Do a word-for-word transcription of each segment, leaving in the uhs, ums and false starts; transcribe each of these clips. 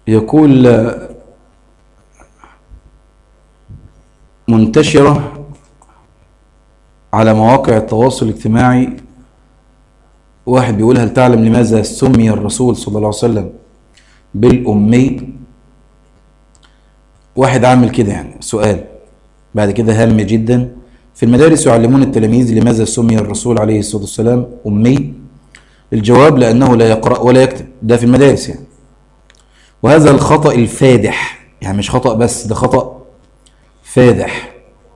يقول منتشرة على مواقع التواصل الاجتماعي، واحد بيقول: هل تعلم لماذا سمي الرسول صلى الله عليه وسلم بالأمي؟ واحد عامل كده يعني سؤال بعد كده هام جدا: في المدارس يعلمون التلاميذ لماذا سمي الرسول عليه الصلاة والسلام أمي؟ الجواب: لأنه لا يقرأ ولا يكتب. ده في المدارس يعني. وهذا الخطأ الفادح، يعني مش خطأ بس، ده خطأ فادح.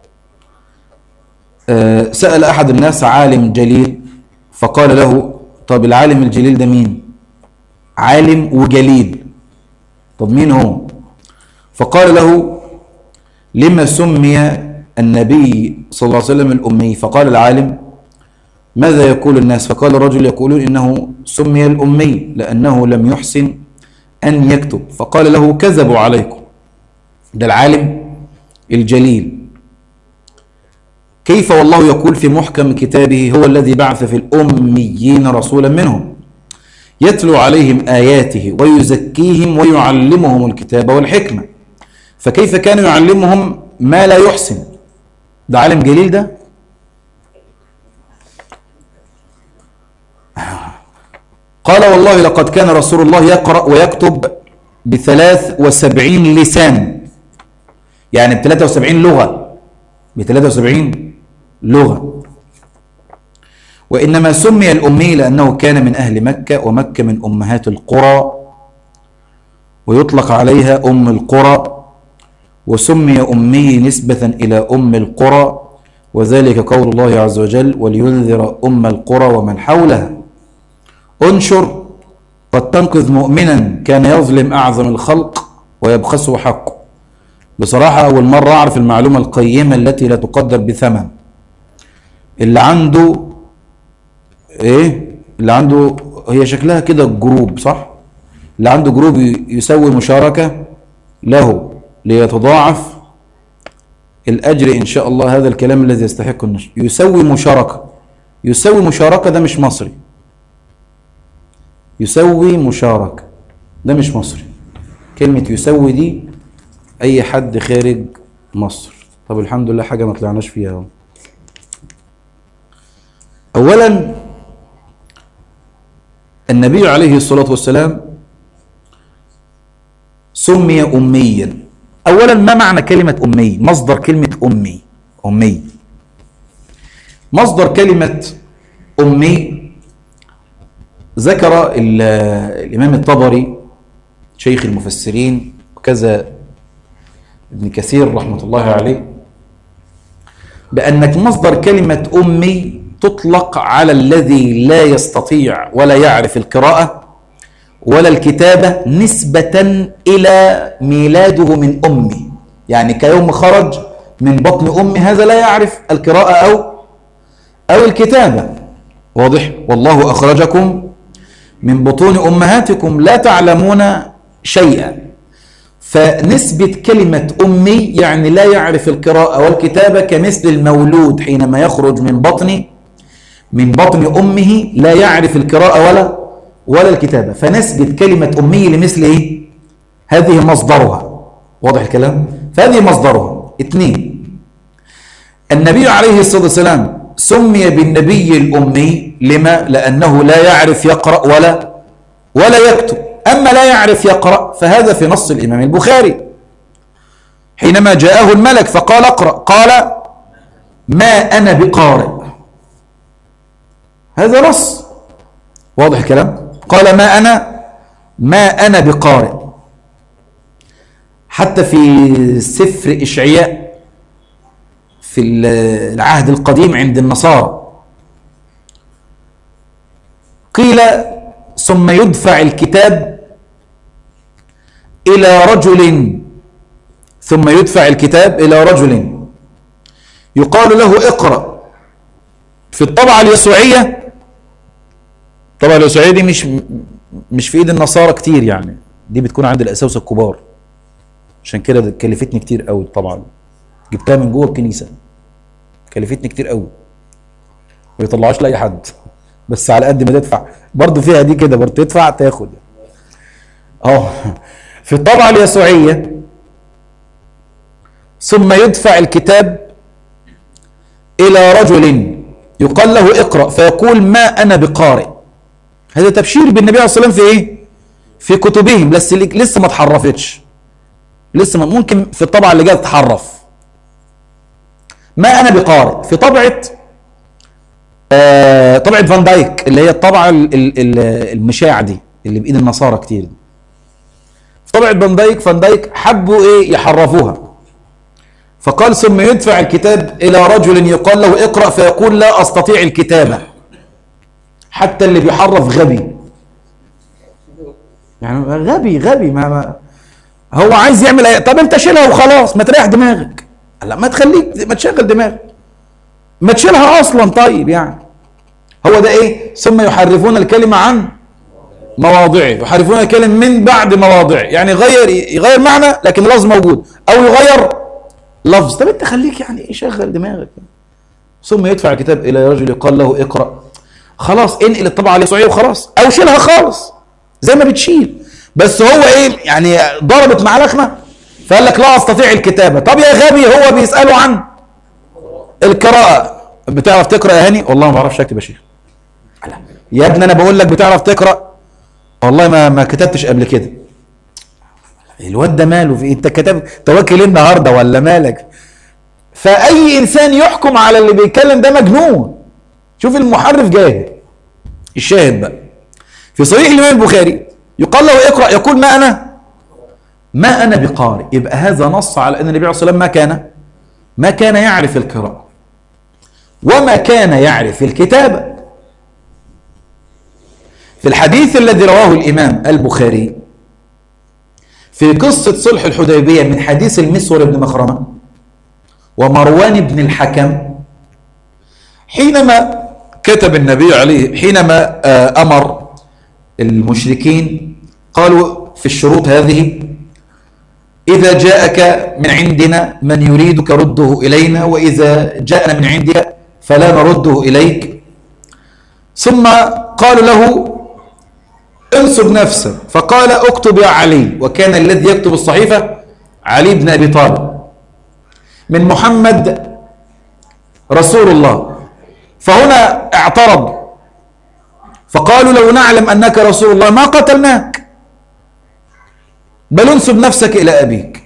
أه سأل أحد الناس عالم جليل فقال له: طب العالم الجليل ده مين؟ عالم وجليل، طب مين هو؟ فقال له: لما سمي النبي صلى الله عليه وسلم الأمي؟ فقال العالم: ماذا يقول الناس؟ فقال الرجل: يقولون إنه سمي الأمي لأنه لم يحسن أن يكتب. فقال له: كذبوا عليكم، ده العالم الجليل. كيف والله يقول في محكم كتابه: هو الذي بعث في الأميين رسولا منهم يتلو عليهم آياته ويزكيهم ويعلمهم الكتاب والحكمة. فكيف كان يعلمهم ما لا يحسن؟ ده عالم جليل ده. قال: والله لقد كان رسول الله يقرأ ويكتب بثلاث وسبعين لسان، يعني بثلاثة وسبعين لغة، بثلاثة وسبعين لغة. وإنما سمي الأمي لأنه كان من أهل مكة، ومكة من أمهات القرى ويطلق عليها أم القرى، وسمي أمي نسبة إلى أم القرى، وذلك قول الله عز وجل: ولينذر أم القرى ومن حولها. انشر قد تنقذ مؤمنا كان يظلم أعظم الخلق ويبخسه حقه. بصراحة أول مرة أعرف المعلومة القيمة التي لا تقدر بثمن. اللي عنده إيه؟ اللي عنده، هي شكلها كده جروب صح؟ اللي عنده جروب يسوي مشاركة له ليتضاعف الأجر إن شاء الله. هذا الكلام الذي يستحق النشر. يسوي مشاركة، يسوي مشاركة ده مش مصري. يسوي مشاركة ده مش مصري. كلمة يسوي دي أي حد خارج مصر. طب الحمد لله حاجة ما طلعناش فيها. أولا النبي عليه الصلاة والسلام سمي أميا. أولا ما معنى كلمة أمي؟ مصدر كلمة أمي. أمي مصدر كلمة أمي ذكر الإمام الطبري شيخ المفسرين وكذا ابن كثير رحمة الله عليه بأن مصدر كلمة أمي تطلق على الذي لا يستطيع ولا يعرف القراءة ولا الكتابة نسبة إلى ميلاده من أمي، يعني كيوم خرج من بطن أمي هذا لا يعرف القراءة أو أو الكتابة. واضح؟ والله أخرجكم من بطون أمهاتكم لا تعلمون شيئا. فنسبة كلمة أمي يعني لا يعرف القراءة والكتابة كمثل المولود حينما يخرج من بطن من بطن أمه لا يعرف القراءة ولا ولا الكتابة. فنسبة كلمة أمي لمثل إيه؟ هذه مصدرها. واضح الكلام؟ فهذه مصدرها. اثنين، النبي عليه الصلاة والسلام سمي بالنبي الأمي لما؟ لأنه لا يعرف يقرأ ولا ولا يكتب. أما لا يعرف يقرأ فهذا في نص الإمام البخاري حينما جاءه الملك فقال: اقرأ، قال: ما أنا بقارئ. هذا نص. واضح الكلام؟ قال: ما أنا ما أنا بقارئ. حتى في سفر إشعياء في العهد القديم عند النصارى قيل: ثم يدفع الكتاب إلى رجل ثم يدفع الكتاب إلى رجل يقال له اقرأ. في الطبعة اليسوعية، الطبعة اليسوعية دي مش مش في ايد النصارى كتير، يعني دي بتكون عند الأساوسة الكبار، عشان كده كلفتني كتير قوي. طبعا جبتها من جوه الكنيسة، كلفتني كتير قوي، ما يطلعوش لاي حد، بس على قد ما تدفع برضه فيها دي كده، برضه تدفع تاخد. اه في الطبعة اليسوعية ثم يدفع الكتاب إلى رجل يقال له اقرأ فيقول ما أنا بقارئ. هذا تبشير بالنبي عليه الصلاة والسلام في إيه؟ في كتبهم، بس لسه ما اتحرفتش، لسه ممكن في الطبعة اللي جاية تتحرف. ما أنا بقارئ في طبعة آه طبعة فان دايك اللي هي الطبعة المشاع دي اللي بإيد النصارى كتير. في طبعة فان دايك فان دايك حبوا إيه يحرفوها، فقال ثم يدفع الكتاب إلى رجل يقال له اقرأ فيقول لا أستطيع الكتابة. حتى اللي بيحرف غبي، يعني غبي غبي ما, ما هو عايز يعمل ايه؟ طب انت شيلها وخلاص، ما تريح دماغك. لا ما تخليك ما تشغل دماغك، ما تشيلها اصلا. طيب يعني هو ده ايه؟ ثم يحرفون الكلمة عن مواضعه، يحرفون الكلمة من بعد مواضعه، يعني يغير يغير معنى لكن لفظ موجود، او يغير لفظ. طب انت خليك يعني ايه شغل دماغك. ثم يدفع الكتاب الى رجل يقال له اقرأ، خلاص انقل الطبعة اليسوعية وخلاص، او شيلها خالص زي ما بتشيل. بس هو ايه يعني ضربت مع لخمه فقال لك لا استطيع الكتابه. طب يا غبي هو بيساله عن القراءه، بتعرف تقرا يا هاني؟ والله ما بعرفش اكتب يا شيخ. يا ابني انا بقول لك بتعرف تقرا؟ والله ما ما كتبتش قبل كده. الواد ده ماله في انت كتب توكل النهارده ولا مالك؟ فاي انسان يحكم على اللي بيتكلم ده مجنون. شوف المحرف جاهل. الشاهد بقى في صحيح الامام البخاري يقال له اقرأ يقول ما أنا ما أنا بقارئ. يبقى هذا نص على أن النبي عليه الصلاة والسلام ما كان ما كان يعرف القراءة وما كان يعرف الكتابة. في الحديث الذي رواه الإمام البخاري في قصة صلح الحديبية من حديث المسور بن مخرمة ومروان بن الحكم، حينما كتب النبي عليه حينما أمر المشركين قالوا في الشروط هذه إذا جاءك من عندنا من يريدك رده إلينا، وإذا جاءنا من عندك فلا نرده إليك. ثم قالوا له انصب نفسك، فقال اكتب يا علي، وكان الذي يكتب الصحيفة علي بن أبي طالب، من محمد رسول الله. فهنا اعترض فقالوا لو نعلم أنك رسول الله ما قتلناك، بل انسب نفسك إلى أبيك.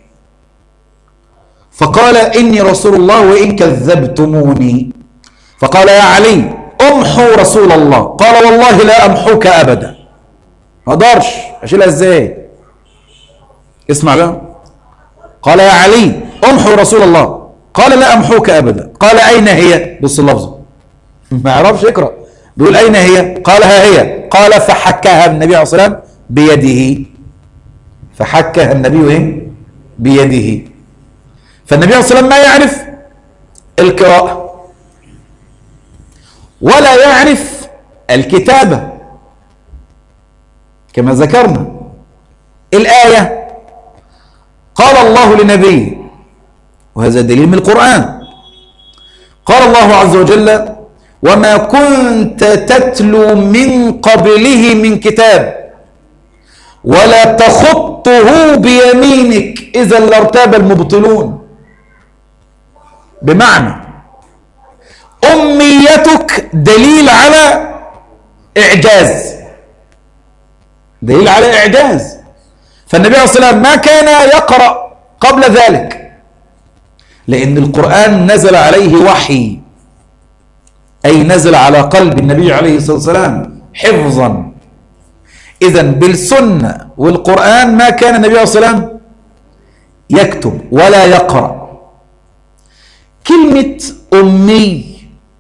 فقال إني رسول الله وإن كذبتموني. فقال يا علي امحوا رسول الله. قال والله لا أمحوك أبدا. ما اقدرش أشيلها إزاي؟ اسمع بقى. قال يا علي امحوا رسول الله. قال لا أمحوك أبدا. قال أين هي؟ بص اللفظ ما يعرفش يقرأ، بيقول أين هي؟ قال ها هي. قال فحكها النبي عليه الصلاة والسلام بيده. فحكها النبي إيه؟ بيده. فالنبي عليه الصلاة والسلام ما يعرف القراءة ولا يعرف الكتابة كما ذكرنا. الآية قال الله لنبيه، وهذا دليل من القرآن، قال الله عز وجل وما كنت تتلو من قبله من كتاب ولا تخطه بيمينك إذا لارتاب المبطلون. بمعنى أميتك دليل على إعجاز، دليل على إعجاز. فالنبي عليه الصلاة والسلام ما كان يقرأ قبل ذلك لأن القرآن نزل عليه وحي، أي نزل على قلب النبي عليه الصلاة والسلام حفظا. إذن بالسنة والقرآن ما كان النبي عليه الصلاة والسلام يكتب ولا يقرأ. كلمة أمي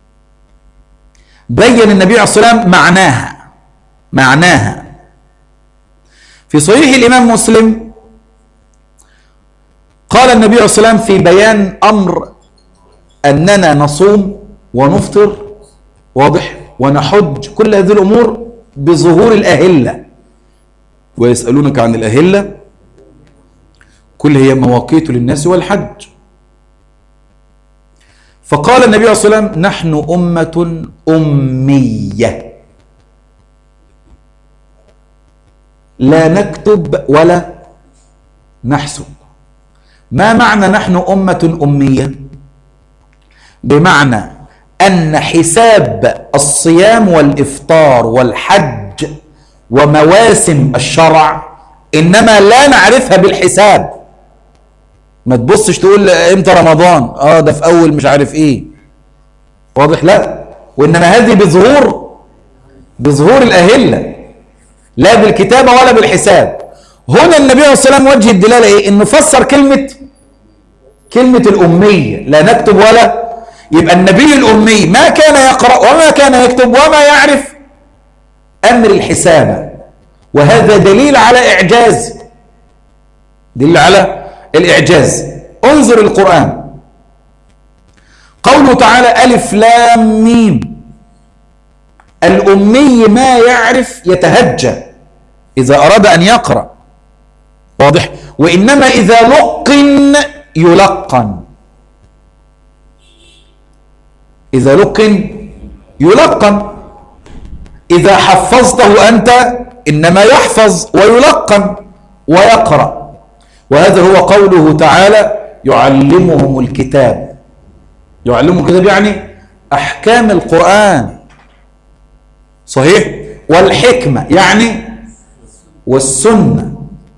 بين النبي عليه الصلاة والسلام معناها معناها في صحيح الإمام مسلم قال النبي عليه الصلاة والسلام في بيان أمر أننا نصوم ونفطر واضح ونحج، كل هذه الأمور بظهور الأهلة. ويسألونك عن الأهلة كل هي مواقيت للناس والحج. فقال النبي عليه الصلاة والسلام نحن أمة أمية لا نكتب ولا نحسب. ما معنى نحن أمة أمية؟ بمعنى أن حساب الصيام والإفطار والحج ومواسم الشرع إنما لا نعرفها بالحساب. ما تبصش تقول امتى رمضان، اه ده في أول مش عارف ايه، واضح؟ لا، وإنما هذه بظهور بظهور الأهلة، لا بالكتابة ولا بالحساب. هنا النبي عليه الصلاة والسلام وجه الدلالة ايه؟ انه فسر كلمة كلمة الأمية، لا نكتب ولا، يبقى النبي الأمي ما كان يقرأ وما كان يكتب وما يعرف أمر الحساب، وهذا دليل على إعجاز، دليل على الإعجاز. انظر القرآن، قوله تعالى ألف لام ميم، الأمي ما يعرف يتهجى إذا أراد أن يقرأ، واضح؟ وإنما إذا لقن يلقن، إذا لقن يلقن، إذا حفظته أنت إنما يحفظ ويلقن ويقرأ. وهذا هو قوله تعالى يعلمهم الكتاب. يعلمهم الكتاب يعني أحكام القرآن، صحيح؟ والحكمة يعني والسنة.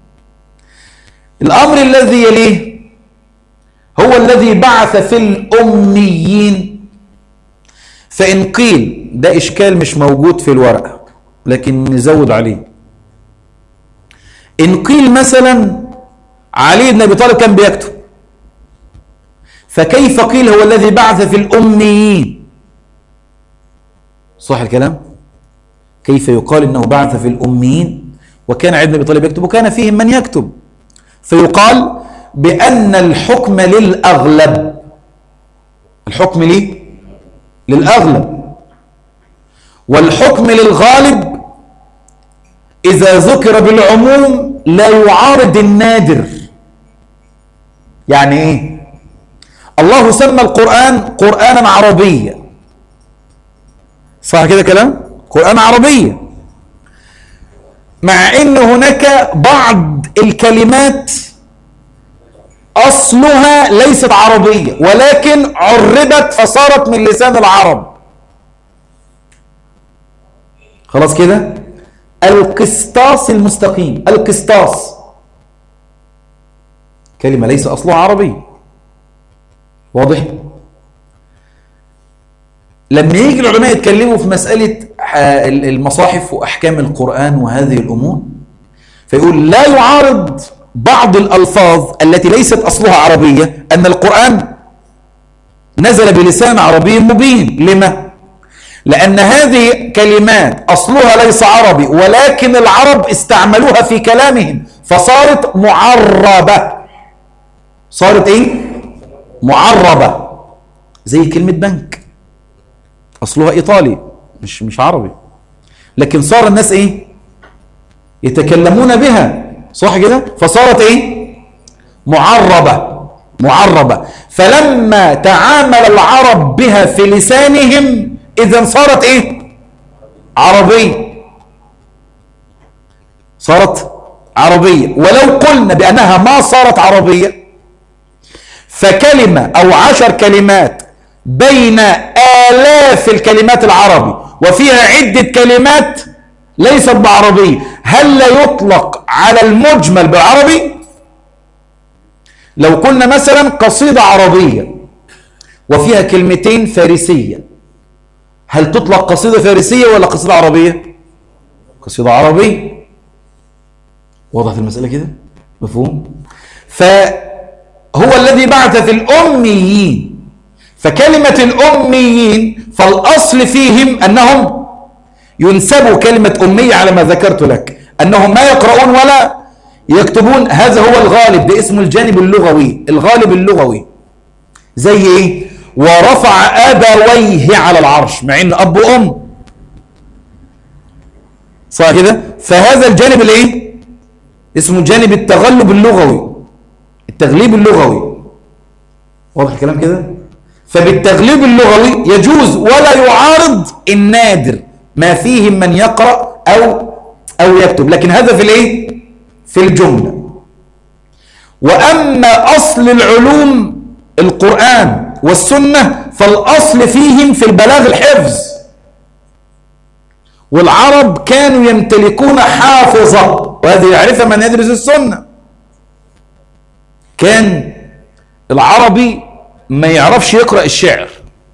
الأمر الذي يليه هو الذي بعث في الأميين. فإن قيل، ده إشكال مش موجود في الورقة لكن نزود عليه، إن قيل مثلا علي بن أبي طالب كان بيكتب، فكيف قيل هو الذي بعث في الأميين؟ صح الكلام؟ كيف يقال إنه بعث في الأميين وكان علي بن أبي طالب يكتب وكان فيهم من يكتب؟ فيقال بأن الحكم للأغلب، الحكم ليه؟ للأغلب، والحكم للغالب إذا ذكر بالعموم لا يعارض النادر. يعني إيه؟ الله سمى القرآن قرآنا عربيا، صح كده كلام؟ قرآن عربيا، مع إن هناك بعض الكلمات أصلها ليست عربية ولكن عربت فصارت من لسان العرب. خلاص كده؟ القسطاس المستقيم، القسطاس كلمة ليس أصلها عربي، واضح؟ لما يجي العلماء يتكلموا في مسألة المصاحف وأحكام القرآن وهذه الأمور، فيقول لا يعارض بعض الألفاظ التي ليست أصلها عربية أن القرآن نزل بلسان عربي مبين. لما؟ لأن هذه كلمات أصلها ليس عربي ولكن العرب استعملوها في كلامهم فصارت معربة. صارت إيه؟ معربة. زي كلمة بنك أصلها إيطالي مش مش عربي، لكن صار الناس إيه؟ يتكلمون بها، صح كده؟ فصارت إيه؟ معربة. معربة. فلما تعامل العرب بها في لسانهم إذن صارت إيه؟ عربية. صارت عربية. ولو قلنا بأنها ما صارت عربية فكلمة أو عشر كلمات بين آلاف الكلمات العربي وفيها عدة كلمات ليست بعربية، هل لا يطلق على المجمل بالعربي؟ لو قلنا مثلا قصيدة عربية وفيها كلمتين فارسية، هل تطلق قصيدة فارسية ولا قصيدة عربية؟ قصيدة عربية. وضحت المسألة كده؟ مفهوم؟ فهو الذي بعث في الأميين، فكلمة الأميين فالأصل فيهم أنهم ينسبوا كلمة أمية على ما ذكرت لك، أنهم ما يقرؤون ولا يكتبون. هذا هو الغالب، ده اسمه الجانب اللغوي، الغالب اللغوي. زي إيه؟ ورفع أبويه على العرش، مع إن أب وأم، صح كده؟ فهذا الجانب الإيه؟ اسمه جانب التغلب اللغوي، التغليب اللغوي. واضح الكلام كده؟ فبالتغليب اللغوي يجوز ولا يعارض النادر ما فيهم من يقرأ أو أو يكتب، لكن هذا في الإيه؟ في الجملة. وأما أصل العلوم القرآن والسنة فالأصل فيهم في البلاغ الحفظ، والعرب كانوا يمتلكون حافظة، وهذه يعرفها من يدرس السنة. كان العربي ما يعرفش يقرأ الشعر،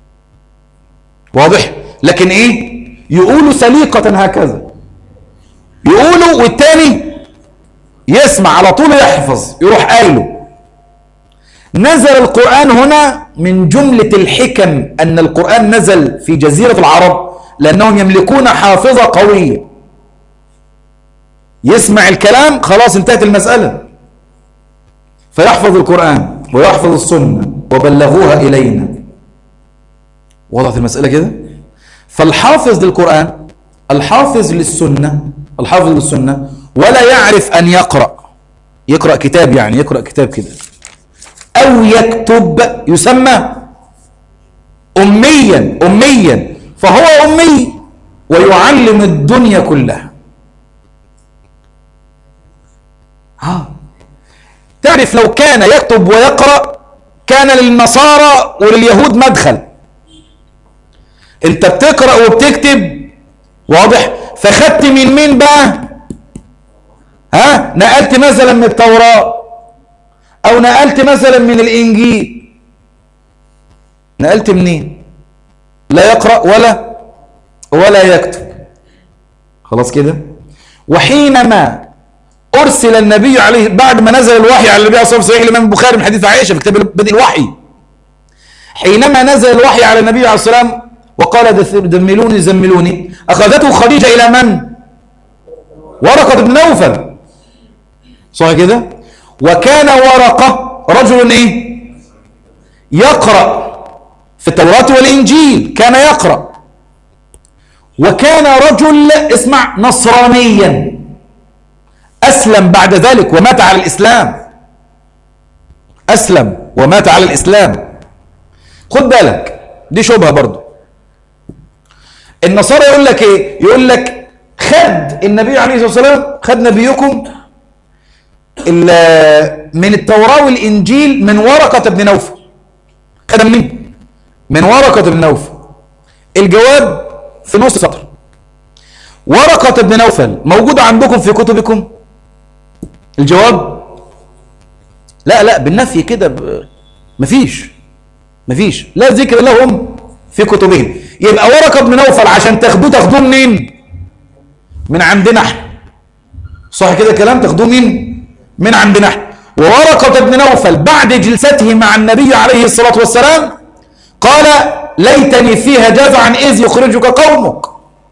واضح؟ لكن ايه؟ يقولوا سليقة هكذا، يقولوا والتاني يسمع على طول يحفظ، يروح قايله. نزل القرآن هنا من جملة الحكم أن القرآن نزل في جزيرة العرب لأنهم يملكون حافظة قوية، يسمع الكلام خلاص انتهت المسألة، فيحفظ القرآن ويحفظ السنة وبلغوها إلينا. وضعت المسألة كده؟ فالحافظ للقرآن الحافظ للسنة الحافظ للسنة ولا يعرف أن يقرأ يقرأ كتاب، يعني يقرأ كتاب كده أو يكتب، يسمى أميا أميا فهو أمي ويعلم الدنيا كلها. ها تعرف لو كان يكتب ويقرأ كان للنصارى ولليهود مدخل. انت بتقرأ وبتكتب، واضح؟ فخدت من مين بقى؟ ها نقلت مثلا من التوراة او نقلت مثلا من الانجيل، نقلت منين؟ لا يقرأ ولا ولا يكتب، خلاص كده. وحينما ارسل النبي عليه بعد ما نزل الوحي على النبي عليه الصلاه والسلام، الامام البخاري من حديث عائشه في كتاب بدء الوحي، حينما نزل الوحي على النبي عليه الصلاه والسلام وقال دملوني زملوني، اخذته خديجه الى من؟ ورقه بن نوفل، صح كده؟ وكان ورقه رجل ايه؟ يقرأ في التوراة والإنجيل، كان يقرأ. وكان رجل اسمع نصرانيا أسلم بعد ذلك ومات على الإسلام، أسلم ومات على الإسلام. خد بالك دي شبهة برضو. النصارى يقول لك إيه؟ يقول لك خد النبي عليه الصلاة والسلام، خد نبيكم من التوراة والإنجيل من ورقة بن نوفل. خد منين؟ من ورقة بن نوفل. الجواب في نص سطر. ورقة بن نوفل موجودة عندكم في كتبكم؟ الجواب لا لا بالنفي كده ب... مفيش مفيش لا ذكر لهم في كتبهم. يبقى ورقة بن نوفل عشان تاخدوه تاخدوه منين؟ من عندنا احنا، صح كده كلام؟ تاخدوه مين؟ من عندنا احنا. وورقة بن نوفل بعد جلسته مع النبي عليه الصلاة والسلام قال ليتني فيها جزعا إذ يخرجك قومك.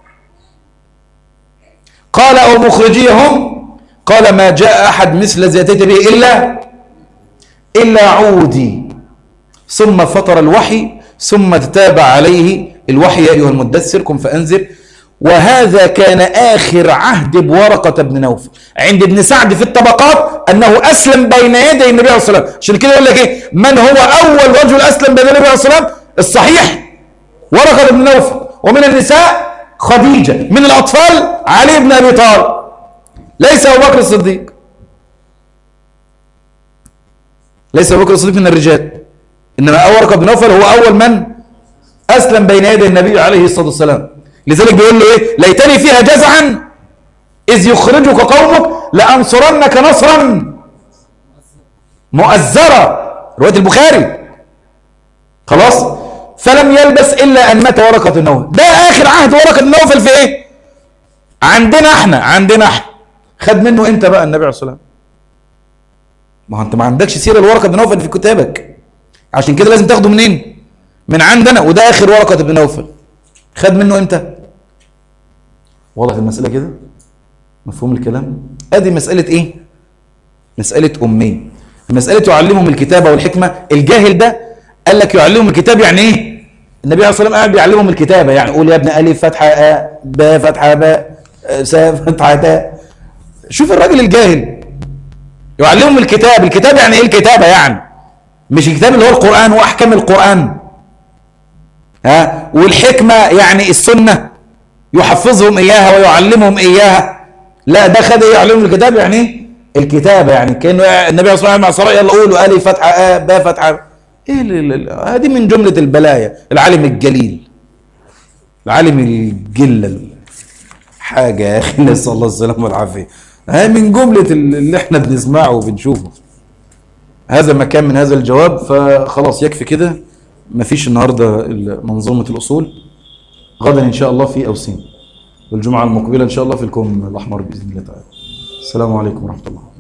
قال أو مخرجيهم؟ قال ما جاء أحد مثل الذي أتيت به إلا إلا عودي. ثم فطر الوحي ثم تتابع عليه الوحي يا أيها المدثر قم فأنذر. وهذا كان آخر عهد بورقة بن نوفل. عند ابن سعد في الطبقات أنه أسلم بين يدي النبي عليه الصلاة والسلام. عشان كده يقول لك إيه؟ من هو أول رجل أسلم بين النبي عليه الصلاة والسلام؟ الصحيح ورقة بن نوفل. ومن النساء خديجة، من الأطفال علي بن أبي طالب، ليس أبو بكر الصديق، ليس أبو بكر الصديق من الرجال، إنما ورقة بن نوفل هو أول من أسلم بين يدي النبي عليه الصلاة والسلام. لذلك بيقول له إيه؟ ليتني فيها جزعا إذ يخرجك قومك لأنصرنك نصرا مؤزرا، رواية البخاري. خلاص؟ فلم يلبس إلا أن مات ورقة بن نوفل. ده آخر عهد ورقة بن نوفل في إيه؟ عندنا إحنا عندنا إحنا خد منه إمتى بقى النبي عليه الصلاة والسلام؟ ما هو أنت ما عندكش سيرة الورقة بن نوفل في كتابك، عشان كده لازم تاخده منين؟ من عندنا. وده آخر ورقة بن نوفل. خد منه إمتى؟ واضح المسألة كده؟ مفهوم الكلام؟ ادي مسألة ايه؟ مسألة أمية. مسألة يعلمهم الكتابة والحكمة. الجاهل ده قال لك يعلمهم الكتاب يعني ايه؟ النبي عليه الصلاة والسلام قاعد بيعلمهم الكتابة، يعني قول يا ابن ألف فتحة أ ب فتحة ب س فتحة تاء. شوف الراجل الجاهل يعلمهم الكتاب. الكتاب يعني ايه الكتابة؟ يعني مش الكتاب اللي هو القرآن وأحكام القرآن، ها؟ والحكمة يعني السنة يحفظهم إياها ويعلمهم إياها. لا ده خد يعلمهم الكتاب يعني ايه؟ الكتابة يعني كأنه النبي صلى الله عليه وسلم يلا قولوا ألف فتحة آ باء فتحة. إيه هذه من جملة البلايا. العالم الجليل، العالم الجلل، حاجة يا أخي نسأل الله السلامة والعافية. هاي من جملة اللي احنا بنسمعه وبنشوفه. هذا ما كان من هذا الجواب، فخلاص يكفي كده. مفيش النهاردة منظومة الأصول، غدا إن شاء الله في أوسين، والجمعة المقبلة إن شاء الله في الكون الأحمر بإذن الله تعالى. السلام عليكم ورحمة الله.